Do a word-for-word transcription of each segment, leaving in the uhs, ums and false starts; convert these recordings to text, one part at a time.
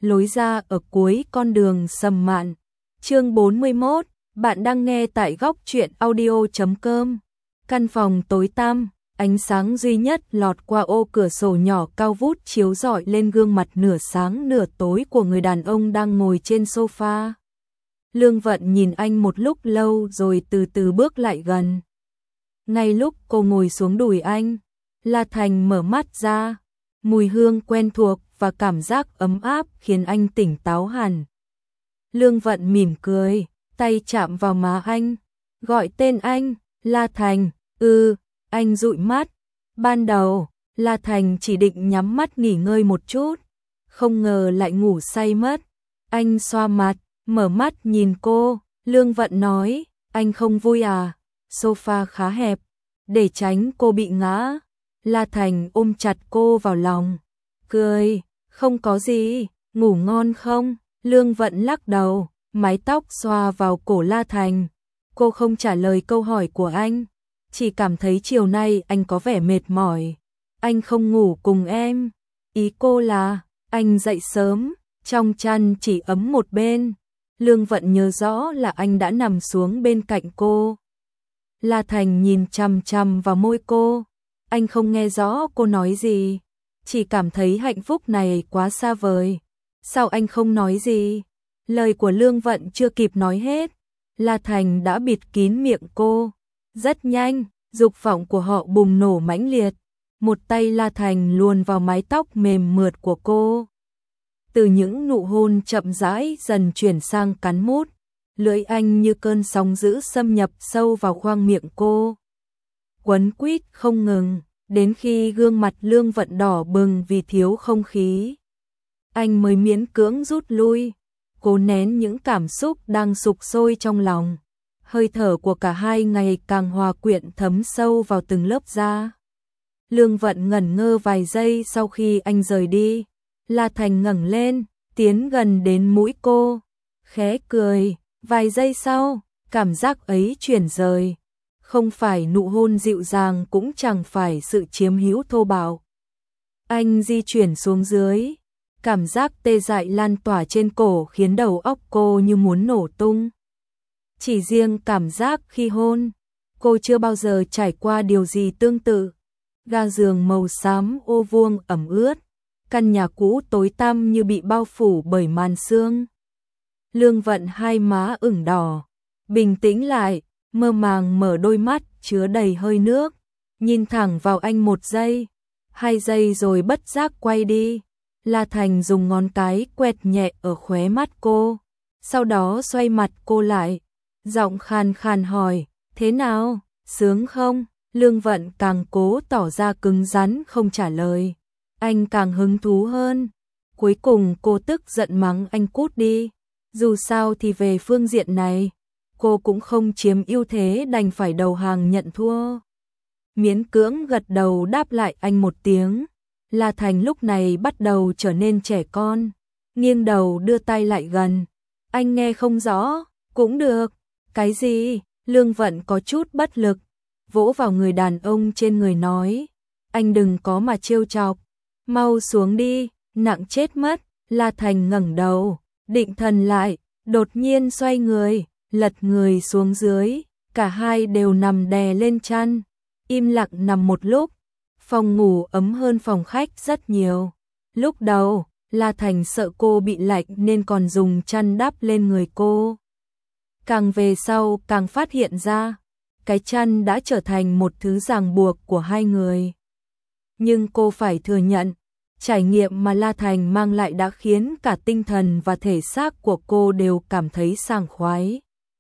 lối ra ở cuối con đường Sầm Mạn. Chương bốn mươi mốt, bạn đang nghe tại góc truyện audio chấm com. Căn phòng tối tăm, ánh sáng duy nhất lọt qua ô cửa sổ nhỏ cao vút chiếu rọi lên gương mặt nửa sáng nửa tối của người đàn ông đang ngồi trên sofa. Lương Vận nhìn anh một lúc lâu rồi từ từ bước lại gần. Ngay lúc cô ngồi xuống đùi anh, La Thành mở mắt ra, mùi hương quen thuộc và cảm giác ấm áp khiến anh tỉnh táo hẳn. Lương Vận mỉm cười, tay chạm vào má anh, gọi tên anh, La Thành. Ừ, anh dụi mắt. Ban đầu, La Thành chỉ định nhắm mắt nghỉ ngơi một chút, không ngờ lại ngủ say mất. Anh xoa mặt, mở mắt nhìn cô, Lương Vận nói, anh không vui à? Sofa khá hẹp, để tránh cô bị ngã. La Thành ôm chặt cô vào lòng, cười, không có gì, ngủ ngon không? Lương Vận lắc đầu, mái tóc xoa vào cổ La Thành. Cô không trả lời câu hỏi của anh, chỉ cảm thấy chiều nay anh có vẻ mệt mỏi. Anh không ngủ cùng em. Ý cô là, anh dậy sớm, trong chăn chỉ ấm một bên. Lương Vận nhớ rõ là anh đã nằm xuống bên cạnh cô. La Thành nhìn chằm chằm vào môi cô. Anh không nghe rõ cô nói gì, chỉ cảm thấy hạnh phúc này quá xa vời. Sao anh không nói gì? Lời của Lương Vận chưa kịp nói hết, La Thành đã bịt kín miệng cô. Rất nhanh, dục vọng của họ bùng nổ mãnh liệt. Một tay La Thành luồn vào mái tóc mềm mượt của cô. Từ những nụ hôn chậm rãi dần chuyển sang cắn mút. Lưỡi anh như cơn sóng dữ xâm nhập sâu vào khoang miệng cô. Quấn quýt không ngừng, đến khi gương mặt Lương Vận đỏ bừng vì thiếu không khí. Anh mới miễn cưỡng rút lui, cố nén những cảm xúc đang sục sôi trong lòng. Hơi thở của cả hai ngày càng hòa quyện thấm sâu vào từng lớp da. Lương Vận ngẩn ngơ vài giây sau khi anh rời đi. La Thành ngẩng lên, tiến gần đến mũi cô, khẽ cười. Vài giây sau, cảm giác ấy chuyển rời. Không phải nụ hôn dịu dàng cũng chẳng phải sự chiếm hữu thô bạo. Anh di chuyển xuống dưới, cảm giác tê dại lan tỏa trên cổ khiến đầu óc cô như muốn nổ tung. Chỉ riêng cảm giác khi hôn, cô chưa bao giờ trải qua điều gì tương tự. Ga giường màu xám ô vuông ẩm ướt, căn nhà cũ tối tăm như bị bao phủ bởi màn sương. Lương Vận hai má ửng đỏ, bình tĩnh lại, mơ màng mở đôi mắt chứa đầy hơi nước, nhìn thẳng vào anh một giây, hai giây rồi bất giác quay đi. La Thành dùng ngón cái quẹt nhẹ ở khóe mắt cô, sau đó xoay mặt cô lại, giọng khàn khàn hỏi, thế nào, sướng không? Lương Vận càng cố tỏ ra cứng rắn không trả lời, anh càng hứng thú hơn. Cuối cùng cô tức giận mắng anh cút đi. Dù sao thì về phương diện này, cô cũng không chiếm ưu thế, đành phải đầu hàng nhận thua. Miễn cưỡng gật đầu đáp lại anh một tiếng. La Thành lúc này bắt đầu trở nên trẻ con, nghiêng đầu đưa tay lại gần. Anh nghe không rõ, cũng được. Cái gì? Lương Vận có chút bất lực, vỗ vào người đàn ông trên người nói, anh đừng có mà trêu chọc, mau xuống đi, nặng chết mất. La Thành ngẩng đầu, định thần lại, đột nhiên xoay người, lật người xuống dưới, cả hai đều nằm đè lên chăn, im lặng nằm một lúc. Phòng ngủ ấm hơn phòng khách rất nhiều. Lúc đầu, La Thành sợ cô bị lạnh nên còn dùng chăn đắp lên người cô. Càng về sau càng phát hiện ra, cái chăn đã trở thành một thứ ràng buộc của hai người. Nhưng cô phải thừa nhận, trải nghiệm mà La Thành mang lại đã khiến cả tinh thần và thể xác của cô đều cảm thấy sảng khoái.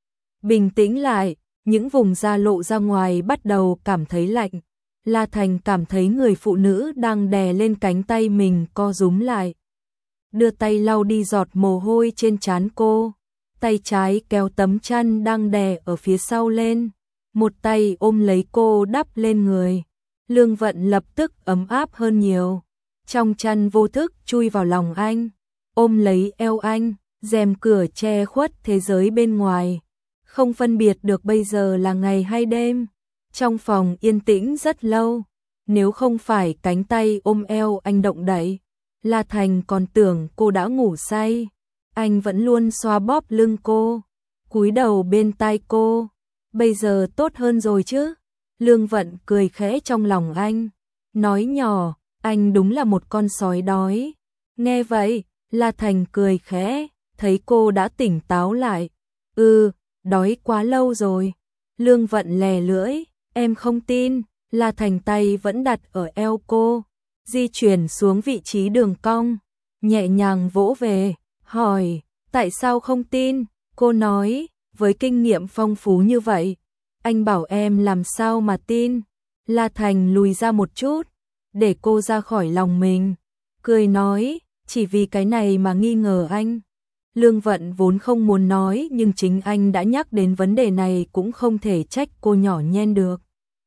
Bình tĩnh lại, những vùng da lộ ra ngoài bắt đầu cảm thấy lạnh. La Thành cảm thấy người phụ nữ đang đè lên cánh tay mình co rúm lại. Đưa tay lau đi giọt mồ hôi trên trán cô. Tay trái kéo tấm chăn đang đè ở phía sau lên. Một tay ôm lấy cô đắp lên người. Lương Vận lập tức ấm áp hơn nhiều. Trong chăn vô thức chui vào lòng anh, ôm lấy eo anh, rèm cửa che khuất thế giới bên ngoài. Không phân biệt được bây giờ là ngày hay đêm. Trong phòng yên tĩnh rất lâu, nếu không phải cánh tay ôm eo anh động đậy, La Thành còn tưởng cô đã ngủ say. Anh vẫn luôn xoa bóp lưng cô, cúi đầu bên tai cô. Bây giờ tốt hơn rồi chứ? Lương Vận cười khẽ trong lòng anh, nói nhỏ, anh đúng là một con sói đói. Nghe vậy, La Thành cười khẽ, thấy cô đã tỉnh táo lại. Ừ, đói quá lâu rồi. Lương Vận lè lưỡi, em không tin. La Thành tay vẫn đặt ở eo cô, di chuyển xuống vị trí đường cong, nhẹ nhàng vỗ về, hỏi, tại sao không tin? Cô nói, với kinh nghiệm phong phú như vậy, anh bảo em làm sao mà tin. La Thành lùi ra một chút, để cô ra khỏi lòng mình, cười nói, chỉ vì cái này mà nghi ngờ anh. Lương Vận vốn không muốn nói, nhưng chính anh đã nhắc đến vấn đề này cũng không thể trách cô nhỏ nhen được.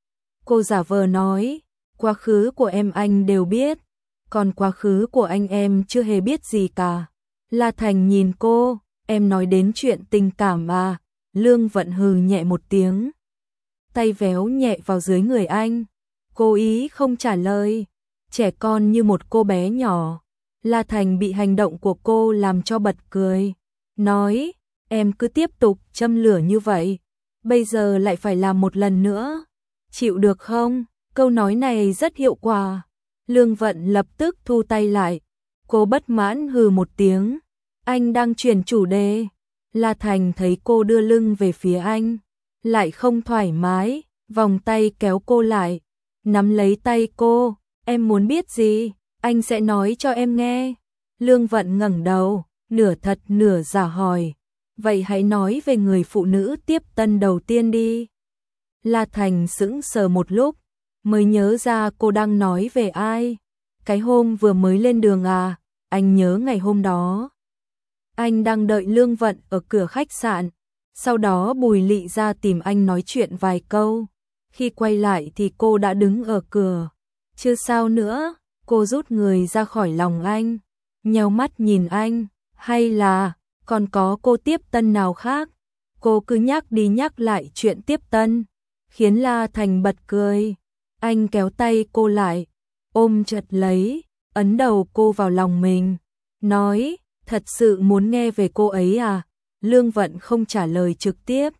Cô giả vờ nói, quá khứ của em anh đều biết, còn quá khứ của anh em chưa hề biết gì cả. La Thành nhìn cô, em nói đến chuyện tình cảm à? Lương Vận hừ nhẹ một tiếng, tay véo nhẹ vào dưới người anh, cố ý không trả lời, trẻ con như một cô bé nhỏ. La Thành bị hành động của cô làm cho bật cười, nói, em cứ tiếp tục châm lửa như vậy, bây giờ lại phải làm một lần nữa, chịu được không? Câu nói này rất hiệu quả. Lương Vận lập tức thu tay lại, cô bất mãn hừ một tiếng, anh đang chuyển chủ đề. La Thành thấy cô đưa lưng về phía anh, lại không thoải mái, vòng tay kéo cô lại, nắm lấy tay cô, em muốn biết gì, anh sẽ nói cho em nghe. Lương Vận ngẩng đầu, nửa thật nửa giả hỏi, vậy hãy nói về người phụ nữ tiếp tân đầu tiên đi. La Thành sững sờ một lúc, mới nhớ ra cô đang nói về ai. Cái hôm vừa mới lên đường à? Anh nhớ ngày hôm đó. Anh đang đợi Lương Vận ở cửa khách sạn, sau đó Bùi Lị ra tìm anh nói chuyện vài câu. Khi quay lại thì cô đã đứng ở cửa. Chưa sao nữa, cô rút người ra khỏi lòng anh, nheo mắt nhìn anh, hay là còn có cô tiếp tân nào khác? Cô cứ nhắc đi nhắc lại chuyện tiếp tân, khiến La Thành bật cười. Anh kéo tay cô lại, ôm chặt lấy, ấn đầu cô vào lòng mình, nói, thật sự muốn nghe về cô ấy à? Lương Vận không trả lời trực tiếp,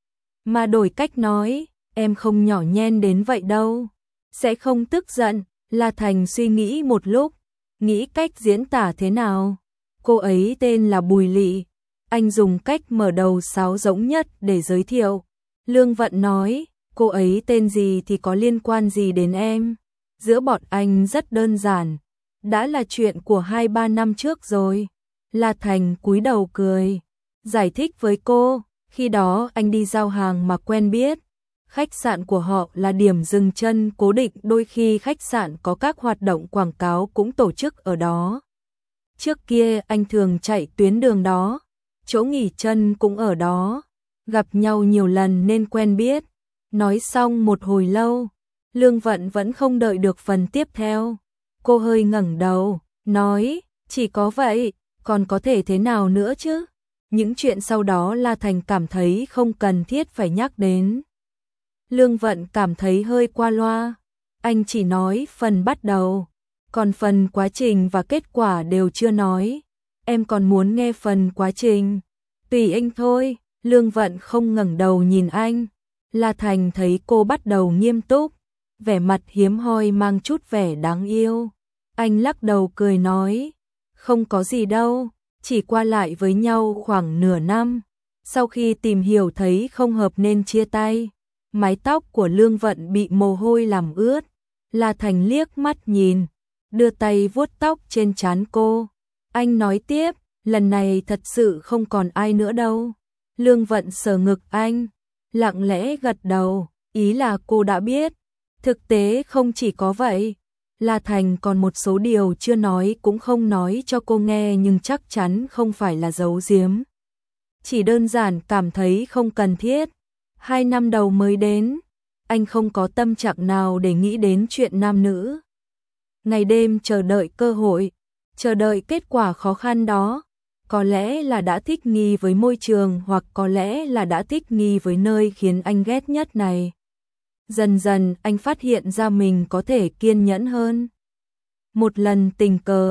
mà đổi cách nói, em không nhỏ nhen đến vậy đâu, sẽ không tức giận. La Thành suy nghĩ một lúc, nghĩ cách diễn tả thế nào. Cô ấy tên là Bùi Lị, anh dùng cách mở đầu sáo rỗng nhất để giới thiệu. Lương Vận nói, cô ấy tên gì thì có liên quan gì đến em? Giữa bọn anh rất đơn giản, đã là chuyện của hai ba năm trước rồi. La Thành cúi đầu cười, giải thích với cô, khi đó anh đi giao hàng mà quen biết. Khách sạn của họ là điểm dừng chân cố định, đôi khi khách sạn có các hoạt động quảng cáo cũng tổ chức ở đó. Trước kia anh thường chạy tuyến đường đó, chỗ nghỉ chân cũng ở đó, gặp nhau nhiều lần nên quen biết. Nói xong một hồi lâu, Lương Vận vẫn không đợi được phần tiếp theo. Cô hơi ngẩng đầu, nói, chỉ có vậy, còn có thể thế nào nữa chứ? Những chuyện sau đó La Thành cảm thấy không cần thiết phải nhắc đến. Lương Vận cảm thấy hơi qua loa, anh chỉ nói phần bắt đầu, còn phần quá trình và kết quả đều chưa nói. Em còn muốn nghe phần quá trình? Tùy anh thôi. Lương Vận không ngẩng đầu nhìn anh. La Thành thấy cô bắt đầu nghiêm túc, vẻ mặt hiếm hoi mang chút vẻ đáng yêu. Anh lắc đầu cười nói, không có gì đâu, chỉ qua lại với nhau khoảng nửa năm. Sau khi tìm hiểu thấy không hợp nên chia tay. Mái tóc của Lương Vận bị mồ hôi làm ướt. La Thành liếc mắt nhìn, đưa tay vuốt tóc trên trán cô. Anh nói tiếp, lần này thật sự không còn ai nữa đâu. Lương Vận sờ ngực anh, lặng lẽ gật đầu, ý là cô đã biết. Thực tế không chỉ có vậy, La Thành còn một số điều chưa nói cũng không nói cho cô nghe, nhưng chắc chắn không phải là giấu giếm. Chỉ đơn giản cảm thấy không cần thiết. Hai năm đầu mới đến, anh không có tâm trạng nào để nghĩ đến chuyện nam nữ. Ngày đêm chờ đợi cơ hội, chờ đợi kết quả khó khăn đó. Có lẽ là đã thích nghi với môi trường, hoặc có lẽ là đã thích nghi với nơi khiến anh ghét nhất này. Dần dần anh phát hiện ra mình có thể kiên nhẫn hơn. Một lần tình cờ,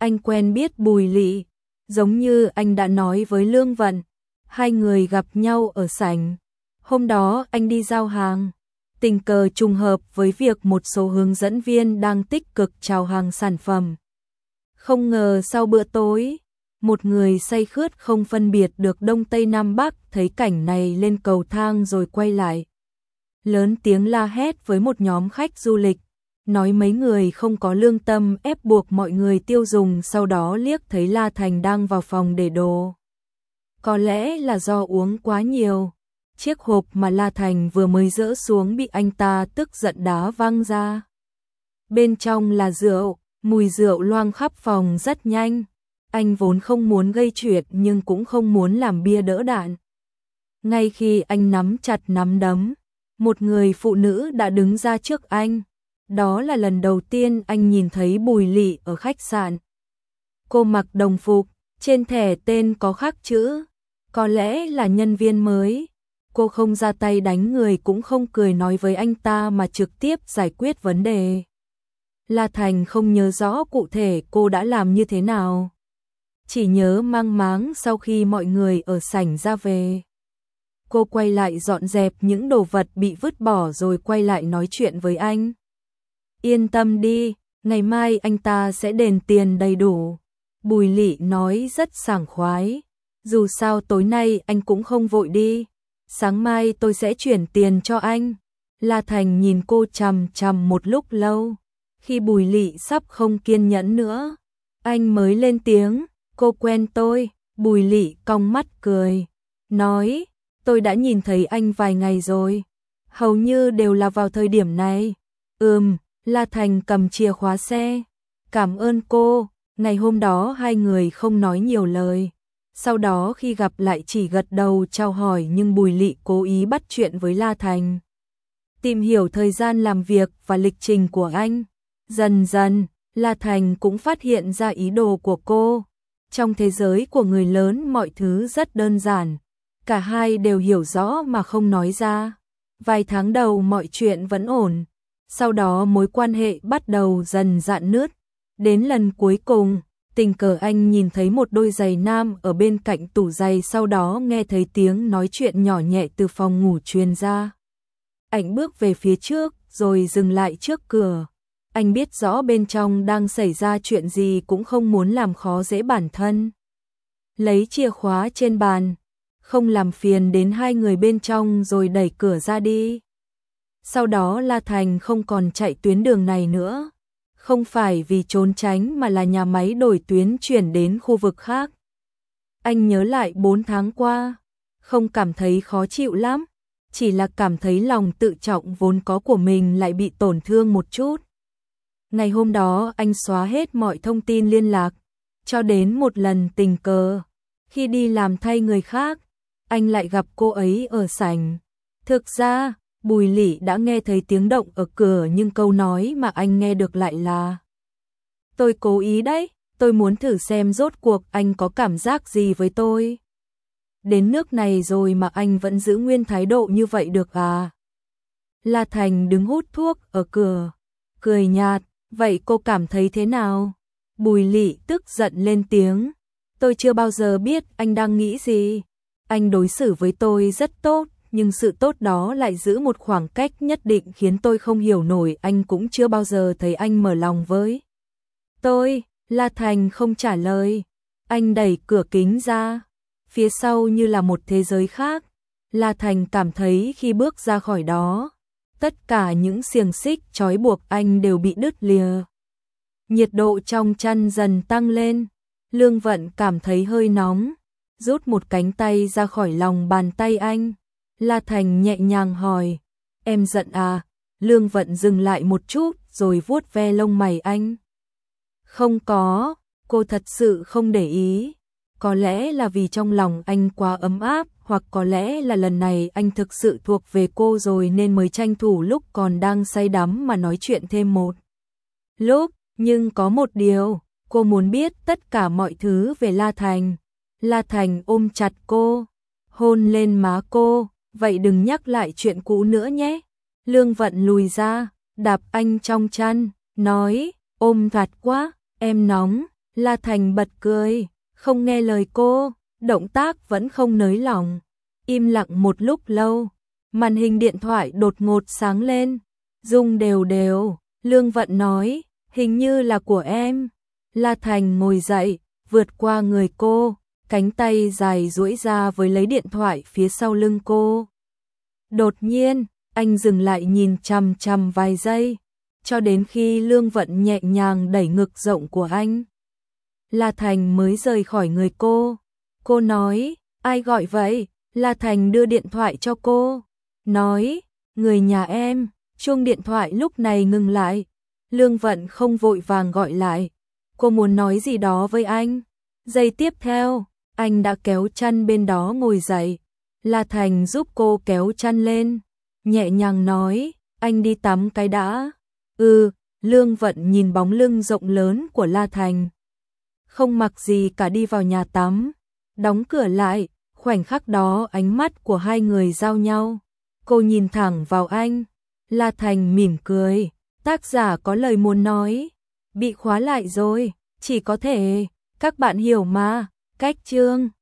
anh quen biết Bùi Lị, giống như anh đã nói với Lương Vận, hai người gặp nhau ở sảnh. Hôm đó anh đi giao hàng, tình cờ trùng hợp với việc một số hướng dẫn viên đang tích cực chào hàng sản phẩm. Không ngờ sau bữa tối, một người say khướt không phân biệt được Đông Tây Nam Bắc thấy cảnh này lên cầu thang rồi quay lại. Lớn tiếng la hét với một nhóm khách du lịch, nói mấy người không có lương tâm ép buộc mọi người tiêu dùng, sau đó liếc thấy La Thành đang vào phòng để đồ. Có lẽ là do uống quá nhiều, chiếc hộp mà La Thành vừa mới dỡ xuống bị anh ta tức giận đá văng ra. Bên trong là rượu, mùi rượu loang khắp phòng rất nhanh. Anh vốn không muốn gây chuyện nhưng cũng không muốn làm bia đỡ đạn. Ngay khi anh nắm chặt nắm đấm, một người phụ nữ đã đứng ra trước anh. Đó là lần đầu tiên anh nhìn thấy Bùi Lị ở khách sạn. Cô mặc đồng phục, trên thẻ tên có khắc chữ, có lẽ là nhân viên mới. Cô không ra tay đánh người cũng không cười nói với anh ta mà trực tiếp giải quyết vấn đề. La Thành không nhớ rõ cụ thể cô đã làm như thế nào, chỉ nhớ mang máng sau khi mọi người ở sảnh ra về. Cô quay lại dọn dẹp những đồ vật bị vứt bỏ rồi quay lại nói chuyện với anh. Yên tâm đi, ngày mai anh ta sẽ đền tiền đầy đủ. Bùi Lị nói rất sảng khoái. Dù sao tối nay anh cũng không vội đi. Sáng mai tôi sẽ chuyển tiền cho anh. La Thành nhìn cô chằm chằm một lúc lâu. Khi Bùi Lị sắp không kiên nhẫn nữa, anh mới lên tiếng. Cô quen tôi. Bùi Lị cong mắt cười, nói, tôi đã nhìn thấy anh vài ngày rồi. Hầu như đều là vào thời điểm này. Ừm, La Thành cầm chìa khóa xe. Cảm ơn cô. Ngày hôm đó hai người không nói nhiều lời. Sau đó khi gặp lại chỉ gật đầu chào hỏi, nhưng Bùi Lị cố ý bắt chuyện với La Thành, tìm hiểu thời gian làm việc và lịch trình của anh. Dần dần, La Thành cũng phát hiện ra ý đồ của cô. Trong thế giới của người lớn mọi thứ rất đơn giản. Cả hai đều hiểu rõ mà không nói ra. Vài tháng đầu mọi chuyện vẫn ổn. Sau đó mối quan hệ bắt đầu dần rạn nứt. Đến lần cuối cùng, tình cờ anh nhìn thấy một đôi giày nam ở bên cạnh tủ giày, sau đó nghe thấy tiếng nói chuyện nhỏ nhẹ từ phòng ngủ truyền ra. Anh bước về phía trước rồi dừng lại trước cửa. Anh biết rõ bên trong đang xảy ra chuyện gì cũng không muốn làm khó dễ bản thân. Lấy chìa khóa trên bàn, không làm phiền đến hai người bên trong rồi đẩy cửa ra đi. Sau đó La Thành không còn chạy tuyến đường này nữa. Không phải vì trốn tránh mà là nhà máy đổi tuyến chuyển đến khu vực khác. Anh nhớ lại bốn tháng qua, không cảm thấy khó chịu lắm, chỉ là cảm thấy lòng tự trọng vốn có của mình lại bị tổn thương một chút. Ngày hôm đó anh xóa hết mọi thông tin liên lạc, cho đến một lần tình cờ, khi đi làm thay người khác, anh lại gặp cô ấy ở sảnh. Thực ra, Bùi Lị đã nghe thấy tiếng động ở cửa nhưng câu nói mà anh nghe được lại là: tôi cố ý đấy, tôi muốn thử xem rốt cuộc anh có cảm giác gì với tôi. Đến nước này rồi mà anh vẫn giữ nguyên thái độ như vậy được à? La Thành đứng hút thuốc ở cửa, cười nhạt, vậy cô cảm thấy thế nào? Bùi Lị tức giận lên tiếng, tôi chưa bao giờ biết anh đang nghĩ gì. Anh đối xử với tôi rất tốt, nhưng sự tốt đó lại giữ một khoảng cách nhất định khiến tôi không hiểu nổi. Anh cũng chưa bao giờ thấy anh mở lòng với tôi. La Thành không trả lời. Anh đẩy cửa kính ra. Phía sau như là một thế giới khác. La Thành cảm thấy khi bước ra khỏi đó, tất cả những xiềng xích trói buộc anh đều bị đứt lìa. Nhiệt độ trong chăn dần tăng lên. Lương Vận cảm thấy hơi nóng, rút một cánh tay ra khỏi lòng bàn tay anh. La Thành nhẹ nhàng hỏi, em giận à? Lương Vận dừng lại một chút rồi vuốt ve lông mày anh. Không có, cô thật sự không để ý. Có lẽ là vì trong lòng anh quá ấm áp, hoặc có lẽ là lần này anh thực sự thuộc về cô rồi nên mới tranh thủ lúc còn đang say đắm mà nói chuyện thêm một lúc. Nhưng có một điều, cô muốn biết tất cả mọi thứ về La Thành. La Thành ôm chặt cô, hôn lên má cô. Vậy đừng nhắc lại chuyện cũ nữa nhé. Lương Vận lùi ra, đạp anh trong chăn, nói, ôm chặt quá, em nóng. La Thành bật cười, không nghe lời cô, động tác vẫn không nới lỏng. Im lặng một lúc lâu, màn hình điện thoại đột ngột sáng lên, rung đều đều, Lương Vận nói, hình như là của em. La Thành ngồi dậy, vượt qua người cô, cánh tay dài duỗi ra với lấy điện thoại phía sau lưng cô. Đột nhiên, anh dừng lại nhìn chằm chằm vài giây, cho đến khi Lương Vận nhẹ nhàng đẩy ngực rộng của anh. La Thành mới rời khỏi người cô. Cô nói, ai gọi vậy? La Thành đưa điện thoại cho cô, nói, người nhà em. Chuông điện thoại lúc này ngừng lại. Lương Vận không vội vàng gọi lại, cô muốn nói gì đó với anh. Giây tiếp theo, anh đã kéo chăn bên đó ngồi dậy. La Thành giúp cô kéo chăn lên, nhẹ nhàng nói, anh đi tắm cái đã. Ừ, Lương Vận nhìn bóng lưng rộng lớn của La Thành, không mặc gì cả đi vào nhà tắm, đóng cửa lại. Khoảnh khắc đó ánh mắt của hai người giao nhau. Cô nhìn thẳng vào anh. La Thành mỉm cười, tác giả có lời muốn nói, bị khóa lại rồi, chỉ có thể, các bạn hiểu mà, cách chương